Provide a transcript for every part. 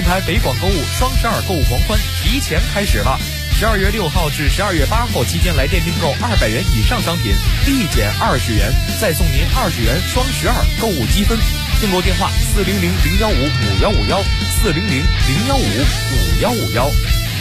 台北广购物双12购物狂欢提前开始了。12月6号至12月8号期间来店订购200元以上商品，立减20元，再送您20元双12购物积分。订购电话400-015-5151，400-015-5151。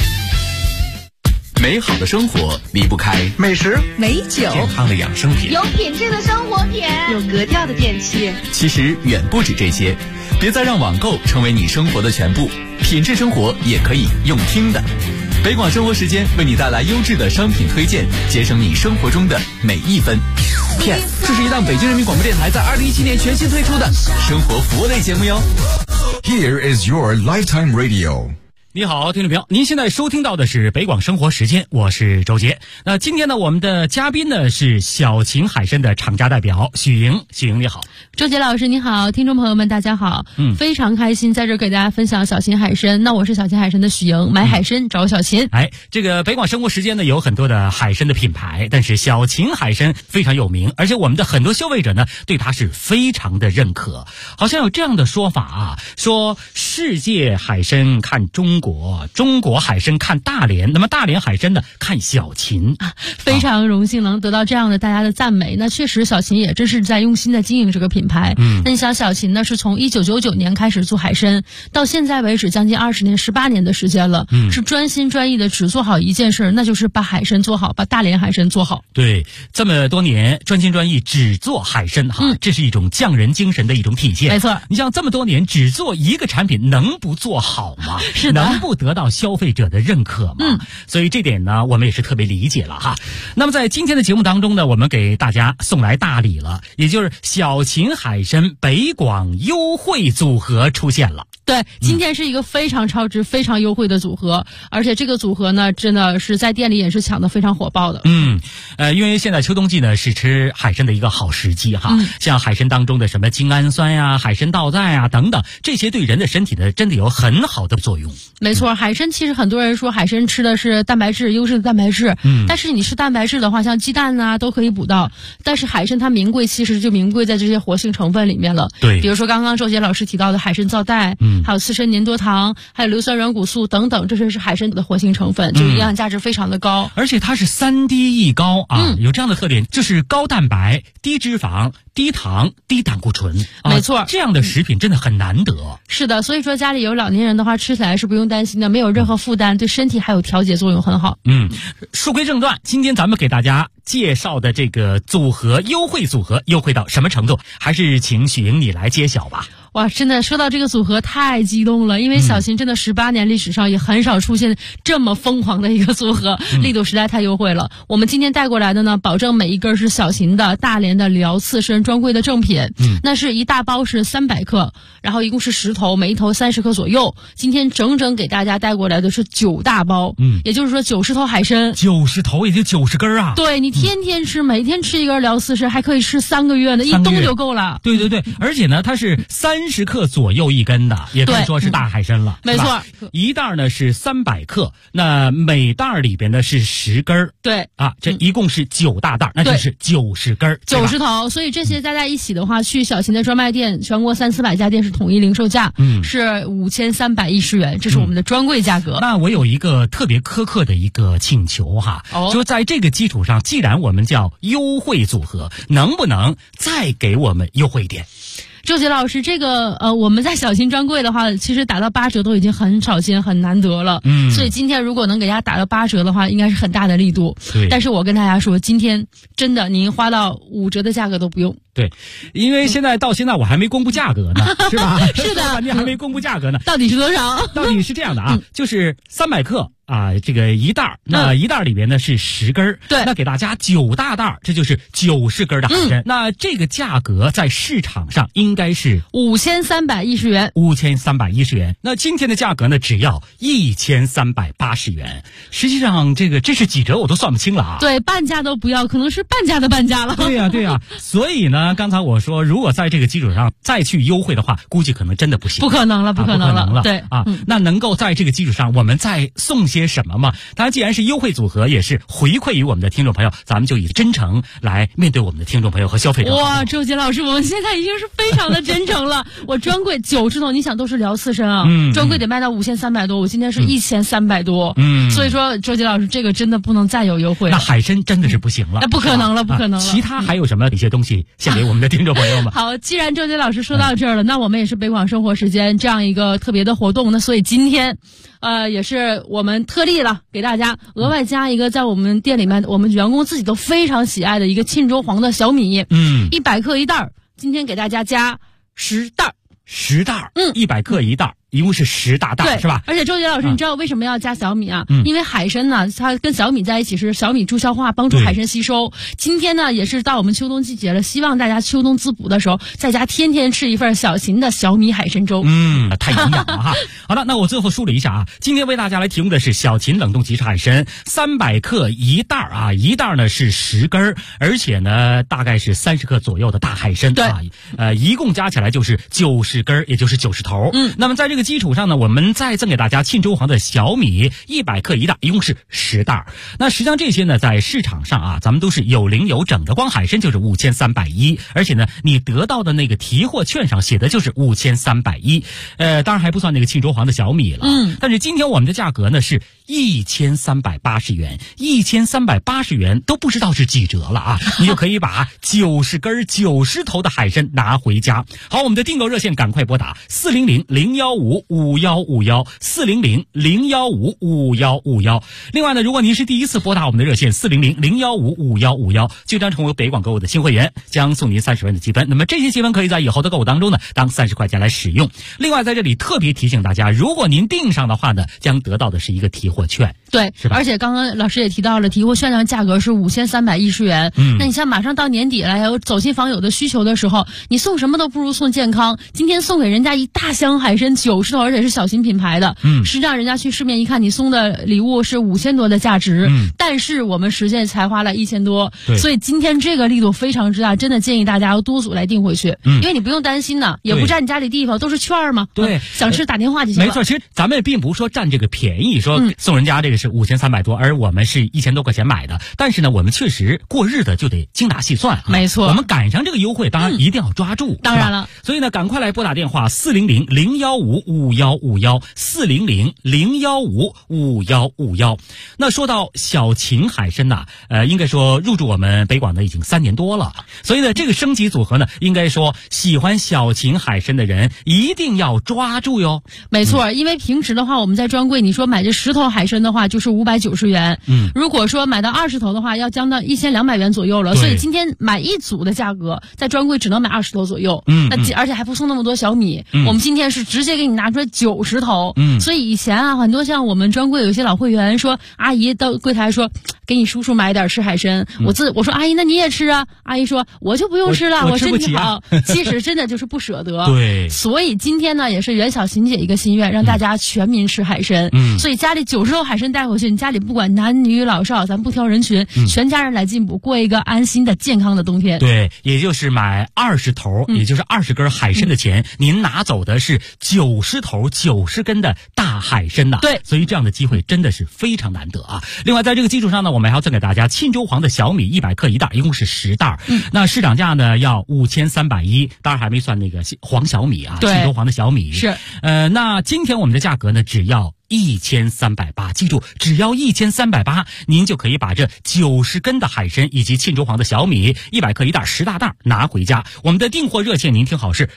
美好的生活离不开美食、 美酒、 健康的养生品， 有品质的生活品， 有格调的电器。 其实远不止这些，别再让网购成为你生活的全部，品质生活也可以用听的。北广生活时间为你带来优质的商品推荐，节省你生活中的每一分。Yes， 这是一档北京人民广播电台在2017年全新推出的生活服务类节目哟。 Here is your Lifetime Radio。 你好，听众朋友，您现在收听到的是北广生活时间，我是周杰。那今天呢，我们的嘉宾呢是小秦海参的厂家代表许莹。许莹你好。 周杰老师你好，听众朋友们大家好。非常开心在这给大家分享小秦海参。那我是小秦海参的许莹，买海参找小秦。 这个北广生活时间呢有很多的海参的品牌，但是小秦海参非常有名，而且我们的很多消费者呢对它是非常的认可。好像有这样的说法啊，说世界海参看中国，中国海参看大连，那么大连海参呢看小秦。 非常荣幸能得到这样的大家的赞美。那确实小秦也真是在用心的经营这个品牌。那你想小秦呢是从1999年开始做海参，到现在为止将近20年18年的时间了，是专心专意的只做好一件事，那就是把海参做好，把大连海参做好。 对，这么多年专心专意只做海参这是一种匠人精神的一种体现。 没错， 你像这么多年只做一个产品，能不做好吗？ 是的， 能不得到消费者的认可吗？所以这点呢我们也是特别理解了哈。那么在今天的节目当中呢，我们给大家送来大礼了，也就是小秦海参北广优惠组合出现了。 对，今天是一个非常超值非常优惠的组合，而且这个组合呢真的是在店里也是抢得非常火爆的。 因为现在秋冬季呢是吃海参的一个好时机哈。像海参当中的什么精氨酸呀、海参皂苷呀等等，这些对人的身体呢真的有很好的作用。 没错，海参其实很多人说海参吃的是蛋白质，优质的蛋白质。但是你吃蛋白质的话，像鸡蛋啊都可以补到，但是海参它名贵其实就名贵在这些活性成分里面了。 对， 比如说刚刚周杰老师提到的海参皂苷，还有刺身粘多糖，还有硫酸软骨素等等，这些是海参的活性成分，就是营养价值非常的高。 而且它是3低一高啊，有这样的特点，就是高蛋白、低脂肪、低糖、低胆固醇。 没错， 这样的食品真的很难得。 是的，所以说家里有老年人的话，吃起来是不用担心的，没有任何负担，对身体还有调节作用很好。 书归正传，今天咱们给大家介绍的这个组合优惠组合优惠到什么程度，还是请许莹你来揭晓吧。 哇，真的说到这个组合太激动了，因为小秦真的18年历史上也很少出现这么疯狂的一个组合，力度实在太优惠了。我们今天带过来的呢，保证每一根是小秦的大连的辽刺参专柜的正品。那是一大包是300克，然后一共是10头，每一头30克左右。今天整整给大家带过来的是9大包，也就是说90头海参 ，90头也就90根啊。 对，你天天吃，每天吃一根辽刺参，还可以吃3个月呢，一冬就够了。 对，而且呢，它是30克左右一根的，也可以说是大海参了。 没错， 一袋呢是300克，那每袋里边呢是10根。 对啊，这一共是9大袋，那就是90根 ，90头。所以这些加在一起的话，去小秦的专卖店，全国300-400家店是统一零售价，是5310元，这是我们的专柜价格。 那我有一个特别苛刻的一个请求哈，就在这个基础上，既然我们叫优惠组合，能不能再给我们优惠一点？ 周杰老师，这个我们在小秦专柜的话，其实打到8折都已经很少见、很难得了。所以今天如果能给大家打到8折的话，应该是很大的力度。 对， 但是我跟大家说，今天真的您花到5折的价格都不用。 对，因为到现在我还没公布价格呢，是吧？ 是的， 半天还没公布价格呢。 到底是多少？ 到底是这样的啊，就是300克啊，这个一袋，那一袋里边呢是10根。 对， 那给大家9大袋，这就是90根的海参。那这个价格在市场上应该是 5310元。 5310元。那今天的价格呢，只要1380元。实际上这是几折我都算不清了啊。 对，半价都不要，可能是半价的半价了。 对呀。所以呢，刚才我说，如果在这个基础上再去优惠的话，估计可能真的不行。 不可能了。对那能够在这个基础上，我们再送些些什么吗？当然，既然是优惠组合，也是回馈于我们的听众朋友，咱们就以真诚来面对我们的听众朋友和消费者。 哇，周杰老师，我们现在已经是非常的真诚了。我专柜90头，你想都是聊刺身啊，专柜得卖到5300多，我今天是1300多，所以说周杰老师这个真的不能再有优惠了。 那海参真的是不行了， 那不可能了，不可能了。 其他还有什么一些东西献给我们的听众朋友们？ 好，既然周杰老师说到这儿了，那我们也是北广生活时间这样一个特别的活动，那所以今天也是我们特例了，给大家额外加一个在我们店里面我们员工自己都非常喜爱的一个沁州黄的小米，100克一袋，今天给大家加10袋 ，10袋，100克一袋。一共是10大袋，是吧？ 而且周杰老师，你知道为什么要加小米啊？因为海参呢，它跟小米在一起是小米助消化，帮助海参吸收。今天呢，也是到我们秋冬季节了，希望大家秋冬滋补的时候，在家天天吃一份小秦的小米海参粥。 太营养了哈。好了，那我最后梳理一下啊，今天为大家来提供的是小秦冷冻即食海参，300克一袋啊，一袋呢是10根，而且呢大概是30克左右的大海参啊，一共加起来就是90根，也就是90头。那么在这个基础上呢，我们再赠给大家沁州黄的小米100克一袋，一共是10袋。那实际上这些呢，在市场上啊，咱们都是有零有整的，光海参就是5310，而且呢，你得到的那个提货券上写的就是5310，当然还不算那个沁州黄的小米了。但是今天我们的价格呢是1380元，1380元都不知道是几折了啊！你就可以把90根90头的海参拿回家。好，我们的订购热线赶快拨打400-015-5151，400-015-5151。另外呢，如果您是第一次拨打我们的热线400-015-5151，就将成为北广购物的新会员，将送您30元的积分。那么这些积分可以在以后的购物当中呢，当30块钱来使用。另外在这里特别提醒大家，如果您订上的话呢，将得到的是一个提货券。 对，是吧？而且刚刚老师也提到了，提货券的价格是5310元。那你像马上到年底了，还有走亲访友的需求的时候，你送什么都不如送健康。今天送给人家一大箱海参90头，而且是小型品牌的。实际上人家去市面一看，你送的礼物是5000多的价值，但是我们实际才花了1000多。所以今天这个力度非常之大，真的建议大家要多组来订回去，因为你不用担心呢，也不占你家里地方，都是券嘛。 对， 想吃打电话就行了。 没错，其实咱们也并不是说占这个便宜，说送人家这个是5300多，而我们是1000多块钱买的。但是呢，我们确实过日子就得精打细算啊。 没错， 我们赶上这个优惠，当然一定要抓住。 当然了， 所以呢，赶快来拨打电话400-015-5151，400-015-5151。那说到小秦海参呐，应该说入驻我们北广的已经3年多了。所以呢，这个升级组合呢，应该说喜欢小秦海参的人一定要抓住哟。 没错，因为平时的话，我们在专柜你说买这10头海参的话，就是590元。如果说买到20头的话，要将到1200元左右了。所以今天买一组的价格，在专柜只能买20头左右。而且还不送那么多小米。我们今天是直接给你拿出来90头。所以以前啊，很多像我们专柜有些老会员说，阿姨到柜台说，给你叔叔买点吃海参。我说阿姨，那你也吃啊？阿姨说我就不用吃了，我身体好。其实真的就是不舍得。 对。 所以今天呢，也是袁小琴姐一个心愿，让大家全民吃海参。所以家里90头海参带回去，你家里不管男女老少，咱不挑人群，全家人来进补，过一个安心的健康的冬天。 对，也就是买20头，也就是20根海参的钱，您拿走的是90头90根的大海参呐。 对， 所以这样的机会真的是非常难得啊。另外在这个基础上呢，我们还要赠给大家沁州黄的小米100克一袋，一共是10袋。那市场价呢要5310，当然还没算那个黄小米啊，沁州黄的小米是。 那今天我们的价格呢只要1380，记住，只要1380，您就可以把这90根的海参以及沁州黄的小米100克一袋10大袋拿回家。我们的订货热线您听好是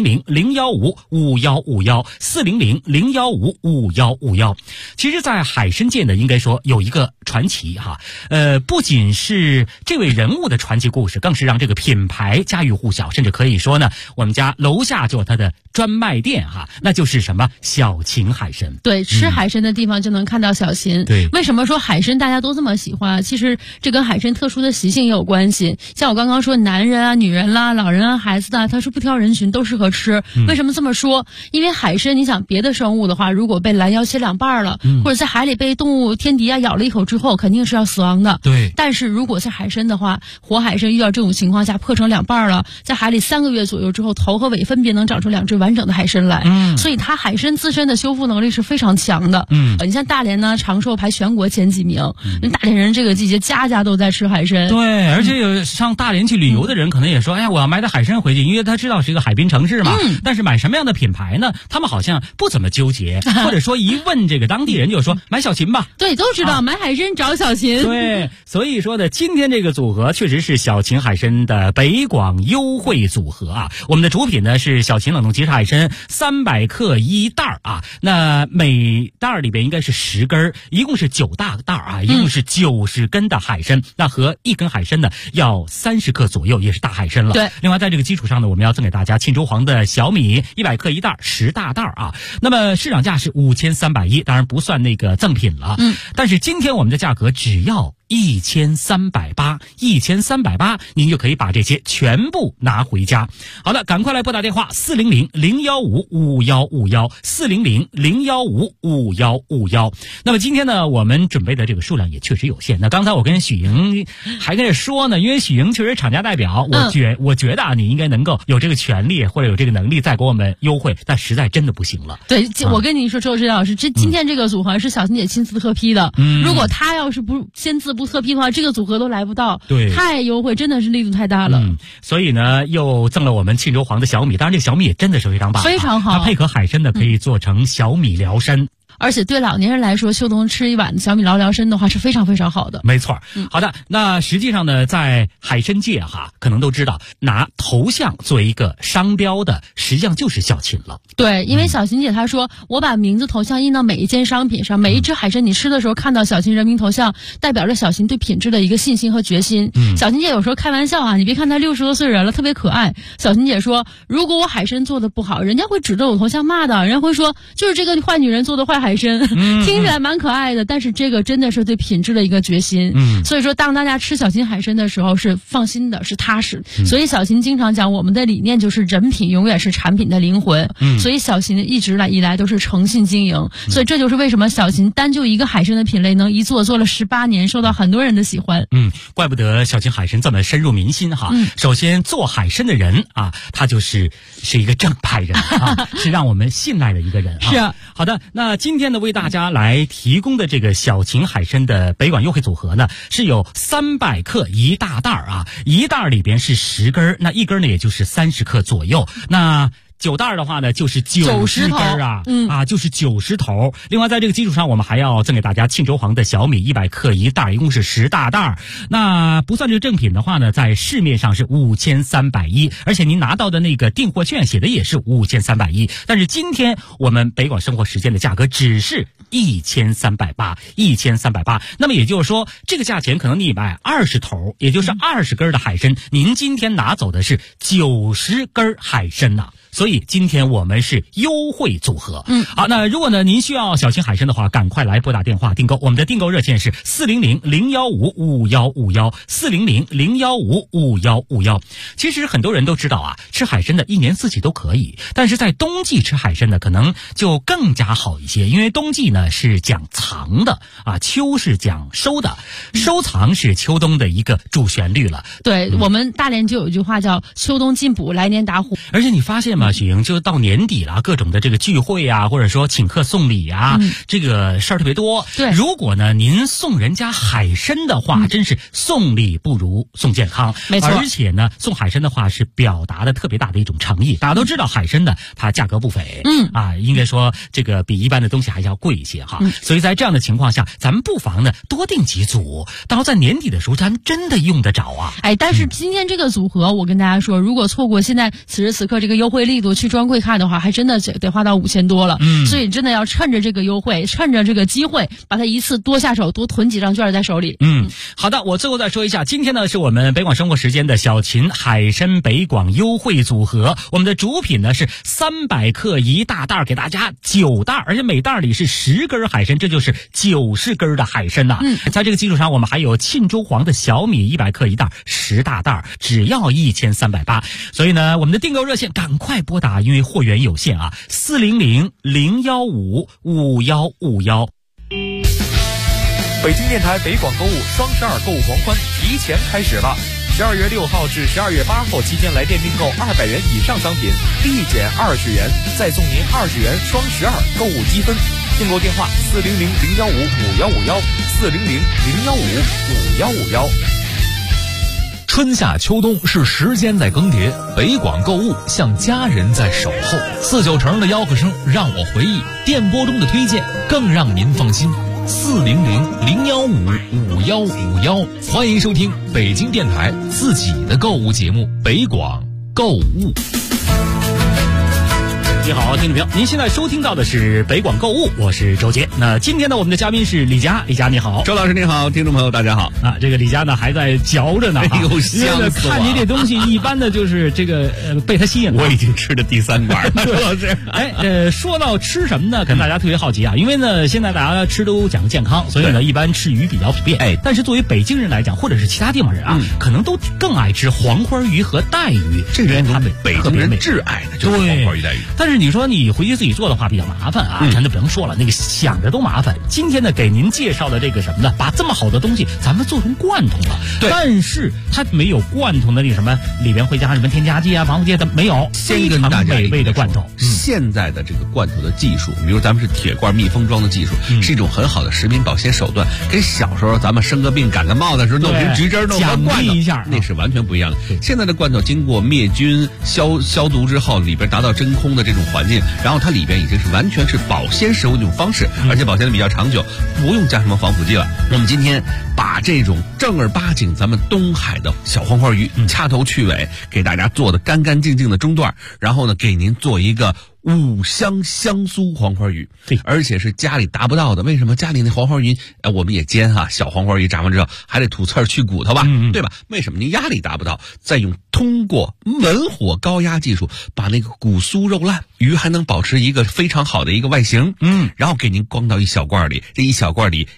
400-015-5151，400-015-5151。其实在海参界呢，应该说有一个传奇哈，不仅是这位人物的传奇故事，更是让这个品牌家喻户晓，甚至可以说呢，我们家楼下就有它的专卖店哈，那就是什么小秦海参。 对，吃海参的地方就能看到小秦。 对， 为什么说海参大家都这么喜欢？其实这跟海参特殊的习性也有关系。像我刚刚说，男人啊、女人啦、老人啊、孩子啊，他是不挑人群，都适合吃。为什么这么说？因为海参，你想别的生物的话，如果被拦腰切2半了，或者在海里被动物天敌啊咬了一口之后，肯定是要死亡的。 对。 但是如果是海参的话，活海参遇到这种情况下破成2半了，在海里3个月左右之后，头和尾分别能长出2只完整的海参来。所以它海参自身的修复能力是非常强。 祥的。你像大连呢，长寿排全国前几名。大连人这个季节家家都在吃海参。 对，而且有上大连去旅游的人可能也说，哎呀，我要买点海参回去，因为他知道是一个海滨城市嘛。但是买什么样的品牌呢？他们好像不怎么纠结，或者说一问这个当地人就说买小秦吧。 对，都知道买海参找小秦。 对，所以说呢，今天这个组合确实是小秦海参的北广优惠组合啊。我们的主品呢是小秦冷冻即食海参300克1袋啊，那每袋里边应该是10根，一共是9大袋啊，一共是90根的海参，那和1根海参呢要30克左右，也是大海参了。 对， 另外在这个基础上呢，我们要赠给大家沁州黄的小米100克1袋10大袋啊，那么市场价是5310，当然不算那个赠品了。但是今天我们的价格只要1380，1380，您就可以把这些全部拿回家。好的，赶快来拨打电话400-015-5151，400-015-5151。那么今天呢，我们准备的这个数量也确实有限。那刚才我跟许莹还跟着说呢，因为许莹确实厂家代表，我觉得啊，你应该能够有这个权利或者有这个能力再给我们优惠，但实在真的不行了。 对，我跟你说，周指导老师，今天这个组合是小秦姐亲自特批的。如果她要是不签字不特批的话，这个组合都来不到。 对， 太优惠，真的是力度太大了。 所以呢，又赠了我们沁州黄的小米，当然这个小米也真的是非常棒， 非常好。 它配合海参呢，可以做成小米辽参。 而且对老年人来说，秋冬吃一碗小米辽参的话是非常非常好的。 没错。好的，那实际上呢，在海参界可能都知道，拿头像作为一个商标的，实际上就是小秦了。 对，因为小秦姐她说，我把名字头像印到每一件商品上，每一只海参你吃的时候看到小秦人名头像，代表着小秦对品质的一个信心和决心。小秦姐有时候开玩笑啊，你别看她60多岁人了，特别可爱。小秦姐说，如果我海参做的不好，人家会指着我头像骂的，人家会说就是这个坏女人做的坏海参。听起来蛮可爱的，但是这个真的是对品质的一个决心。所以说当大家吃小秦海参的时候是放心的，是踏实。所以小秦经常讲，我们的理念就是人品永远是产品的灵魂。所以小秦一直以来都是诚信经营。所以这就是为什么小秦单就一个海参的品类能一做了18年，受到很多人的喜欢。 怪不得小秦海参这么深入民心哈。首先做海参的人啊，他是一个正派人啊，是让我们信赖的一个人啊。 是啊。 好的，那今天呢为大家来提供的这个小秦海参的北广优惠组合呢，是有300克1大袋啊，一袋里边是10根，那一根呢也就是30克左右。那9袋的话呢，就是90根啊，就是90头。另外，在这个基础上，我们还要赠给大家沁州黄的小米100克1袋，一共是10大袋。那不算这个正品的话呢，在市面上是5310，而且您拿到的那个订货券写的也是5310。但是今天我们北广生活时间的价格只是1380，1380。那么也就是说，这个价钱可能你买20头，也就是20根的海参，您今天拿走的是90根海参呐。所以今天我们是优惠组合。好，那如果呢您需要小秦海参的话，赶快来拨打电话订购。我们的订购热线是400-015-5151，400-015-5151。其实很多人都知道啊，吃海参的一年四季都可以，但是在冬季吃海参呢，可能就更加好一些，因为冬季呢是讲藏的啊，秋是讲收的，收藏是秋冬的一个主旋律了。 对，我们大连就有一句话叫秋冬进补，来年打虎。 而且你发现吗，许莹，就到年底了，各种的这个聚会啊，或者说请客送礼啊，这个事儿特别多。 对， 如果呢您送人家海参的话，真是送礼不如送健康。 没错， 而且呢送海参的话是表达的特别大的一种诚意。大家都知道海参呢它价格不菲，应该说这个比一般的东西还要贵一些哈。所以在这样的情况下，咱们不妨呢多订几组，到在年底的时候咱们真的用得着啊。 但是今天这个组合，我跟大家说，如果错过现在此时此刻这个优惠力度去专柜看的话，还真的得花到5000多了。所以真的要趁着这个优惠，趁着这个机会，把它一次多下手，多囤几张券在手里。 好的，我最后再说一下，今天呢是我们北广生活时间的小秦海参北广优惠组合，我们的主品呢是300克1大袋，给大家9袋，而且每袋里是10根海参，这就是90根的海参呐。在这个基础上，我们还有沁州黄的小米100克1袋10大袋，只要1380。所以呢，我们的订购热线赶快拨打，因为货源有限啊，400-015-5151。 北京电台北广购物双12购物狂欢提前开始了，12月6号至12月8号期间来电订购200元以上商品，立减20元，再送您20元双12购物积分。 订购电话400-015-5151，400-015-5151。 春夏秋冬是时间在更迭，北广购物像家人在守候。49城的吆喝声让我回忆，电波中的推荐更让您放心。400-015-5151，欢迎收听北京电台自己的购物节目北广购物。 你好，听众朋友，您现在收听到的是北广购物，我是周杰。那今天呢，我们的嘉宾是李佳，李佳你好。 周老师你好，听众朋友大家好啊。这个李佳呢还在嚼着呢， 哎呦，香死我了！ 看你这东西，一般的就是这个被他吸引了。 我已经吃了第3管了，周老师。 说到吃什么呢？可能大家特别好奇啊，因为呢现在大家吃都讲究健康，所以呢一般吃鱼比较普遍。但是作为北京人来讲，或者是其他地方人啊，可能都更爱吃黄花鱼和带鱼。 这个他们北京人挚爱的就是黄花鱼带鱼。 但是你说你回去自己做的话比较麻烦啊，咱就不用说了，那个想着都麻烦。今天呢，给您介绍的这个什么呢？把这么好的东西咱们做成罐头了，但是它没有罐头的那个什么里边会加什么添加剂啊、防腐剂的没有， 先跟大家美味的罐头。 现在的这个罐头的技术，比如咱们是铁罐密封装的技术，是一种很好的食品保鲜手段，跟小时候咱们生个病感个冒的时候弄瓶橘汁弄个罐头一下， 那是完全不一样的。现在的罐头经过灭菌消毒之后，里边达到真空的这种环境，然后它里边已经是完全是保鲜食物的一种方式，而且保鲜的比较长久，不用加什么防腐剂了。我们今天把这种正儿八经咱们东海的小黄花鱼掐头去尾，给大家做的干干净净的中段，然后呢给您做一个五香香酥黄花鱼， 对， 而且是家里达不到的。为什么家里那黄花鱼，我们也煎哈，小黄花鱼炸完之后还得吐刺儿去骨头吧，对吧？为什么您压力达不到？再通过文火高压技术，把那个骨酥肉烂，鱼还能保持一个非常好的一个外形，然后给您装到一小罐里，这一小罐里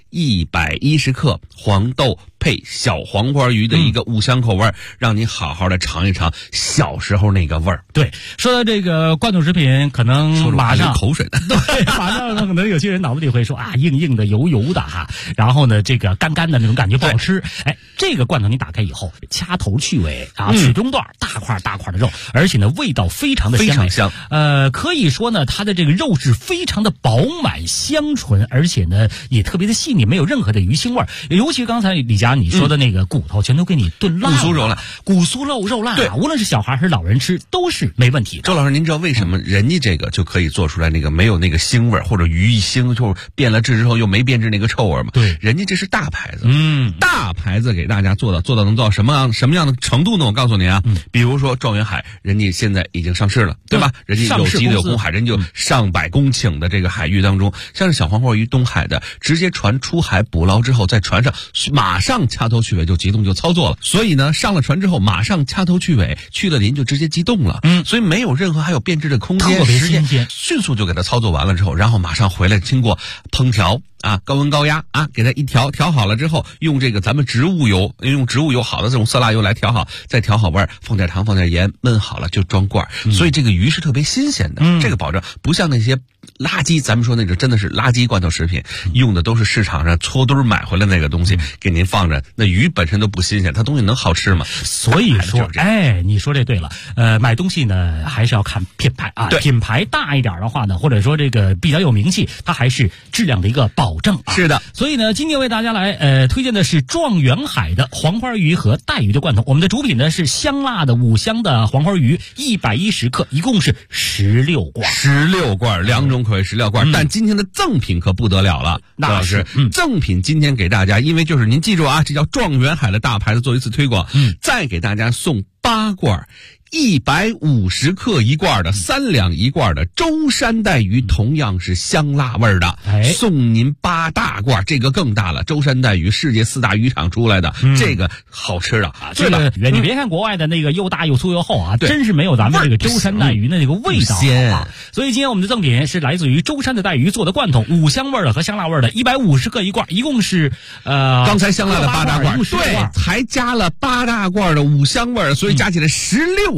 110克黄豆配小黄花鱼的一个五香口味，让您好好的尝一尝小时候那个味儿。 对，说到这个罐头食品，可能马上口水呢。 对，马上可能有些人脑子里会说啊，硬硬的、油油的哈，然后呢，这个干干的那种感觉不好吃。这个罐头你打开以后，掐头去尾啊，取中段，大块大块的肉，而且呢味道非常的鲜美， 非常香。 可以说呢，它的这个肉是非常的饱满香醇，而且呢也特别的细腻，没有任何的鱼腥味儿。尤其刚才李佳你说的那个骨头，全都给你炖烂了，骨酥肉烂啊，无论是小孩还是老人吃都是没问题的。 周老师，您知道为什么人家这个就可以做出来那个没有那个腥味，或者鱼一腥就变了质之后又没变质那个臭味吗？ 对， 人家这是大牌子，大牌子给大家做到能做到什么样的程度呢？我告诉您啊，比如说状元海，人家现在已经上市了，对吧？人家有机的有公海，人家就上百公顷的这个海域当中，像是小黄花鱼东海的，直接船出海捕捞之后，在船上马上掐头去尾就急冻就操作了。所以呢，上了船之后马上掐头去尾，去了鳞就直接急冻了，所以没有任何还有变质的空间， 特别新鲜， 迅速就给它操作完了之后，然后马上回来经过烹调啊，高温高压啊，给它一调好了之后，用这个咱们植物油好的这种色拉油来调好，再调好味儿，放点糖放点盐，焖好了就装罐。所以这个鱼是特别新鲜的，这个保证不像那些垃圾，咱们说那种真的是垃圾罐头食品，用的都是市场上搓堆买回来那个东西，给您放着，那鱼本身都不新鲜，它东西能好吃吗？ 所以说，你说这对了，买东西呢还是要看品牌啊，品牌大一点的话呢，或者说这个比较有名气，它还是质量的一个保证啊。 是的， 所以呢，今天为大家来推荐的是状元海的黄花鱼和带鱼的罐头。我们的主品呢是香辣的五香的黄花鱼，110克，一共是16罐 ，16罐，2种口味16罐。但今天的赠品可不得了了，那是赠品今天给大家，因为就是您记住啊，这叫状元海的大牌子，做一次推广，再给大家送8罐。150克一罐的3两一罐的舟山带鱼，同样是香辣味的，送您8大罐，这个更大了。舟山带鱼世界4大渔场出来的，这个好吃的， 这个你别看国外的那个又大又粗又厚啊，真是没有咱们这个舟山带鱼的那个味道啊。所以今天我们的赠品是来自于舟山的带鱼做的罐头，五香味的和香辣味的，150克一罐，一共是刚才香辣的8大罐，对，还加了8大罐的五香味，所以加起来16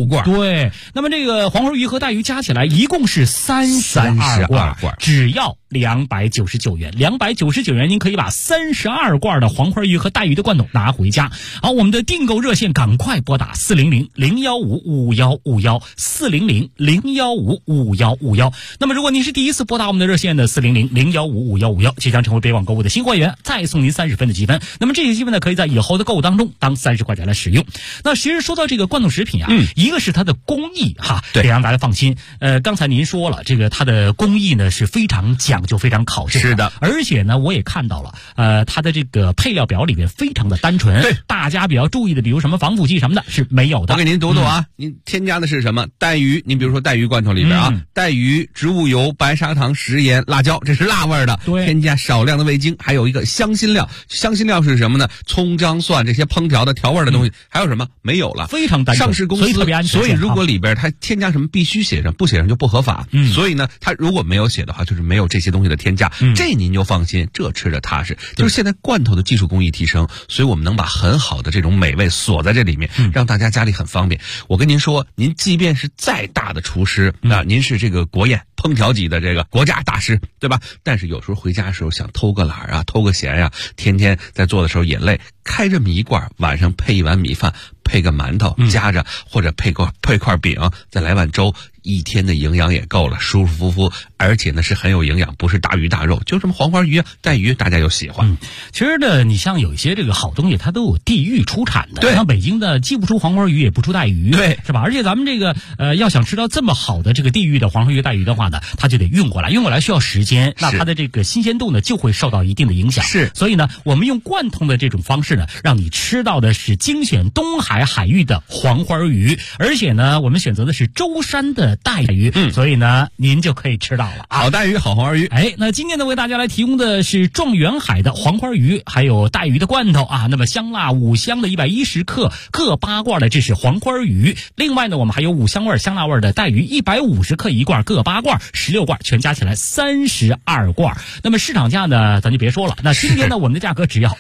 罐。 对，那么这个黄花鱼和带鱼加起来一共是32罐，只要299元。299元，您可以把32罐的黄花鱼和带鱼的罐头拿回家。好，我们的订购热线赶快拨打400-015-5151，400-015-5151。那么如果您是第一次拨打我们的热线的400-015-5151，即将成为北网购物的新会员，再送您30分的积分。那么这些积分呢，可以在以后的购物当中当30块钱来使用。那其实说到这个罐头食品啊，一个是它的工艺哈，得让大家放心。刚才您说了，这个它的工艺呢是非常讲究、非常考究的。 是的， 而且呢，我也看到了，它的这个配料表里面非常的单纯。 对， 大家比较注意的，比如什么防腐剂什么的，是没有的。 我给您读读啊，您添加的是什么？带鱼，您比如说带鱼罐头里边啊，带鱼、植物油、白砂糖、食盐、辣椒，这是辣味的。 对， 添加少量的味精，还有一个香辛料。香辛料是什么呢？葱、姜、蒜这些烹调的调味的东西。还有什么？没有了， 非常单纯。 上市公司所以特别安全。 所以如果里边它添加什么必须写上，不写上就不合法。所以呢，它如果没有写的话，就是没有这些东西的添加。这您就放心，这吃着踏实。就是现在罐头的技术工艺提升，所以我们能把很好的这种美味锁在这里面，让大家家里很方便。我跟您说，您即便是再大的厨师啊，您是这个国宴烹调级的这个国家大师，对吧？但是有时候回家的时候想偷个懒啊，偷个闲呀，天天在做的时候也累，开这么一罐，晚上配一碗米饭，配个馒头夹着，或者配块饼，再来碗粥，一天的营养也够了，舒舒服服，而且呢是很有营养，不是大鱼大肉，就这么黄花鱼啊、带鱼，大家又喜欢。 其实呢，你像有一些这个好东西，它都有地域出产的。 对， 像北京的既不出黄花鱼，也不出带鱼， 对， 是吧？而且咱们这个要想吃到这么好的这个地域的黄花鱼、带鱼的话呢，它就得运过来，运过来需要时间，那它的这个新鲜度呢就会受到一定的影响。 是， 所以呢，我们用贯通的这种方式呢，让你吃到的是精选东海海域的黄花鱼，而且呢，我们选择的是舟山的带鱼，所以呢，您就可以吃到了啊。 好带鱼，好黄花鱼。 哎，那今天呢，为大家来提供的是状元海的黄花鱼，还有带鱼的罐头啊。那么香辣5香的110克，各8罐的，这是黄花鱼。另外呢，我们还有5香味、香辣味的带鱼，150克一罐，各8罐，16罐，全加起来32罐。那么市场价呢，咱就别说了。那今天呢，我们的价格只要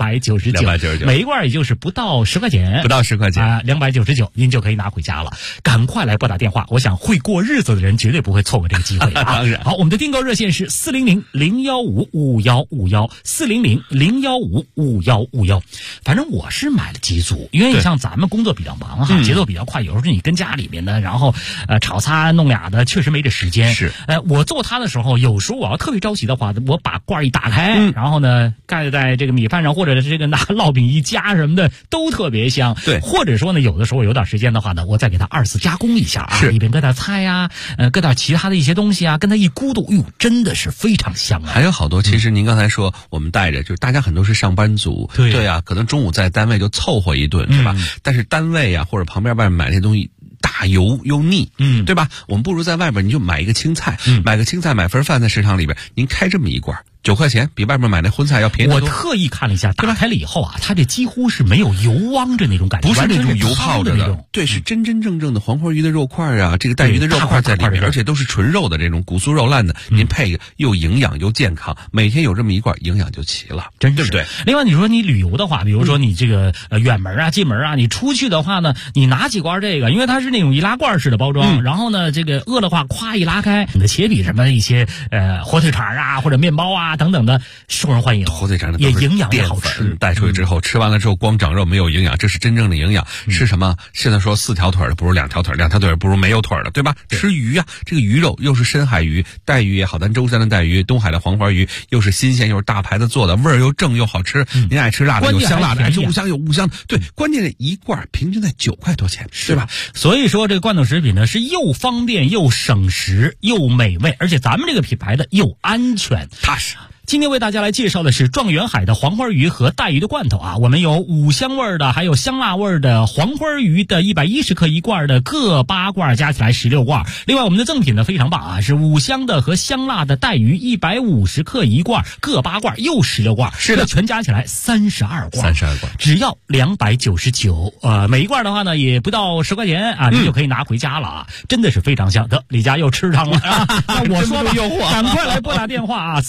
299，每一罐也就是不到10块钱， 不到10块钱啊，299，您就可以拿回家了。赶快来拨打电话，我想会过日子的人绝对不会错过这个机会啊！ 当然， 好，我们的订购热线是400-015-5151，400-015-5151。反正我是买了几组，因为你像咱们工作比较忙哈，节奏比较快，有时候你跟家里面的，然后炒菜弄俩的，确实没这时间。 是， 我做它的时候，有时候我要特别着急的话，我把罐一打开，然后呢盖在这个米饭上，或者是这个拿烙饼一夹什么的，都特别香。 对， 或者说呢，有的时候有点时间的话呢，我再给它2次加工一下啊，里边搁点菜呀，搁点其他的一些东西啊，跟它一咕嘟，哟，真的是非常香啊！ 还有好多，其实您刚才说我们带着，就是大家很多是上班族，对啊，可能中午在单位就凑合一顿，是吧？但是单位啊或者旁边外面买那些东西大油又腻，对吧？我们不如在外边，你就买一个青菜，买个青菜，买份饭在市场里边，您开这么一罐。9块钱比外面买那荤菜要便宜得多。 我特意看了一下，打开了以后啊，它这几乎是没有油汪着那种感觉， 不是那种油泡着的那种， 对，是真真正正的黄花鱼的肉块啊，这个带鱼的肉块在里面，而且都是纯肉的这种骨酥肉烂的，您配个又营养又健康，每天有这么一罐，营养就齐了， 真是对不对？ 另外你说你旅游的话，比如说你这个远门啊、近门啊，你出去的话呢，你拿几罐这个，因为它是那种易拉罐式的包装，然后呢，这个饿的话咵一拉开，你的且比什么一些火腿肠啊或者面包啊等等的。受人欢迎， 火腿肠的也营养也好吃， 带出去之后，吃完了之后光长肉没有营养，这是真正的营养。吃什么？现在说4条腿的不如2条腿，2条腿不如没有腿的，对吧？吃鱼啊，这个鱼肉又是深海鱼，带鱼也好，咱舟山的带鱼，东海的黄花鱼，又是新鲜又是大牌子做的，味儿又正又好吃。您爱吃辣的有香辣的，爱吃五香有五香，对，关键是一罐平均在9块多钱，对吧？ 所以说这个罐头食品呢是又方便又省时又美味，而且咱们这个品牌的又安全踏实。 今天为大家来介绍的是状元海的黄花鱼和带鱼的罐头啊，我们有5香味的，还有香辣味的黄花鱼的110克一罐的，各8罐加起来16罐。另外我们的赠品呢非常棒啊，是5香的和香辣的带鱼150克一罐，各8罐又16罐， 是的， 全加起来32罐 ，32罐， 只要299。每一罐的话呢也不到10块钱啊，你就可以拿回家了啊，真的是非常香。得，李家又吃上了啊！那我说吧，赶快来拨打电话啊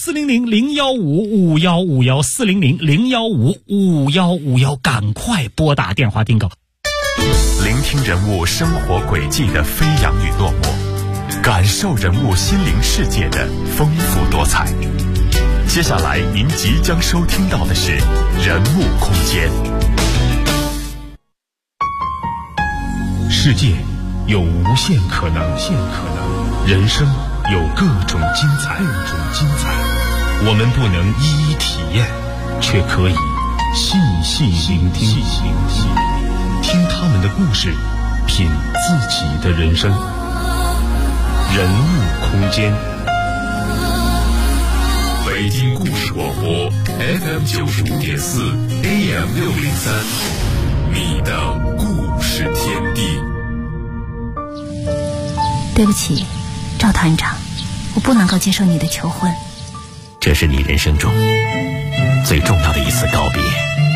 ，400-015-5151，400-015-5151，赶快拨打电话订购。 聆听人物生活轨迹的飞扬与落寞，感受人物心灵世界的丰富多彩。接下来您即将收听到的是人物空间。 世界有无限可能，人生有各种精彩。我们不能一一体验，却可以细细聆听，听他们的故事，品自己的人生。人物空间。 北京故事广播 FM 95.4 AM 603，你的故事天地。 对不起，赵团长，我不能够接受你的求婚。 这是你人生中最重要的一次告别，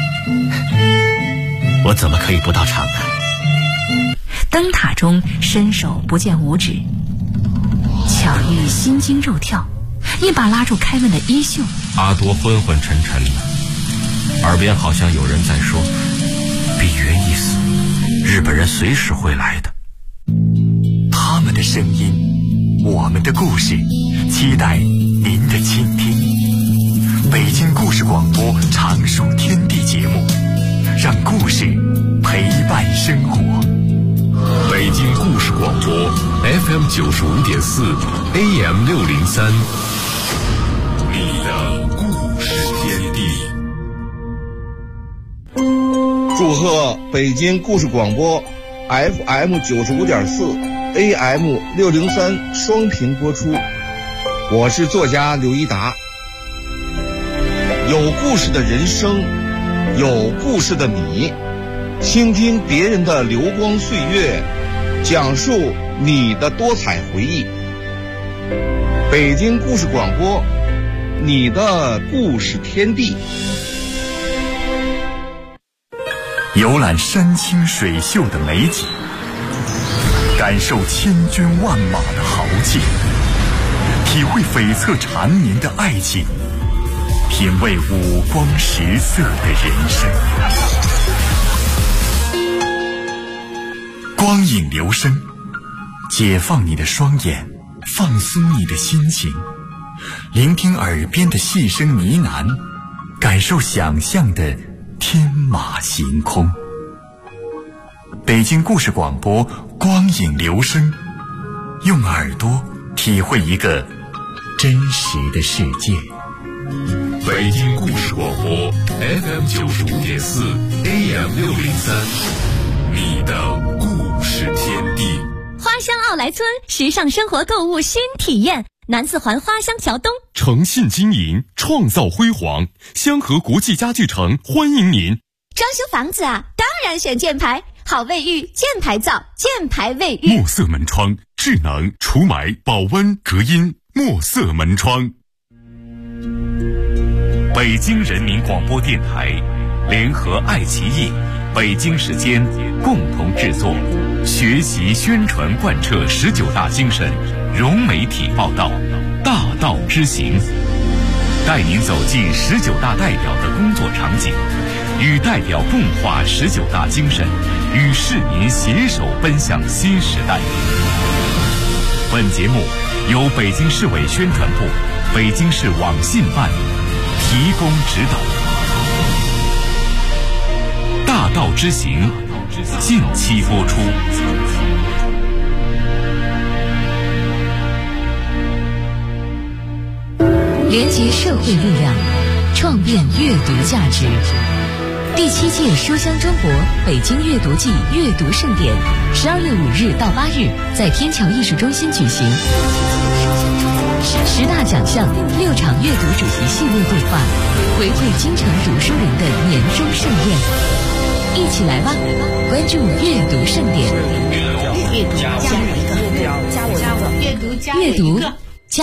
我怎么可以不到场呢？ 灯塔中伸手不见五指，巧遇心惊肉跳，一把拉住凯文的衣袖。 阿多昏昏沉沉的，耳边好像有人在说：比约一死，日本人随时会来的。 他们的声音，我们的故事，期待您的倾听。北京故事广播常数天地节目，让故事陪伴生活。 北京故事广播 FM 95.4 AM 603，你的故事天地。 祝贺北京故事广播 FM 95.4 AM 603双频播出。我是作家刘一达。有故事的人生，有故事的你，倾听别人的流光岁月，讲述你的多彩回忆。北京故事广播，你的故事天地。 游览山清水秀的美景，感受千军万马的豪气，体会悱恻缠绵的爱情，品味五光十色的人生。光影流声，解放你的双眼，放松你的心情，聆听耳边的细声呢喃，感受想象的天马行空。北京故事广播，光影流声，用耳朵体会一个真实的世界。 北京故事广播 FM 95.4 AM 603，你的故事天地。 花乡奥莱村时尚生活购物新体验，南四环花乡桥东， 诚信经营，创造辉煌，香河国际家具城欢迎您。 装修房子啊，当然选箭牌，好卫浴，箭牌造，箭牌卫浴。 墨色门窗，智能除霾、保温、隔音，墨色门窗。北京人民广播电台联合爱奇艺、北京时间共同制作，学习宣传贯彻19大精神，融媒体报道，大道之行，带您走进19大代表的工作场景，与代表共话19大精神，与市民携手奔向新时代。本节目由北京市委宣传部、北京市网信办提供指导。大道之行，近期播出。 连接社会力量，创变阅读价值。第7届书香中国北京阅读季阅读盛典，12月5日到8日在天桥艺术中心举行。10大奖项，6场阅读主题系列对话，回馈京城读书人的年终盛宴。一起来吧！关注阅读盛典， 阅读加我一个，阅读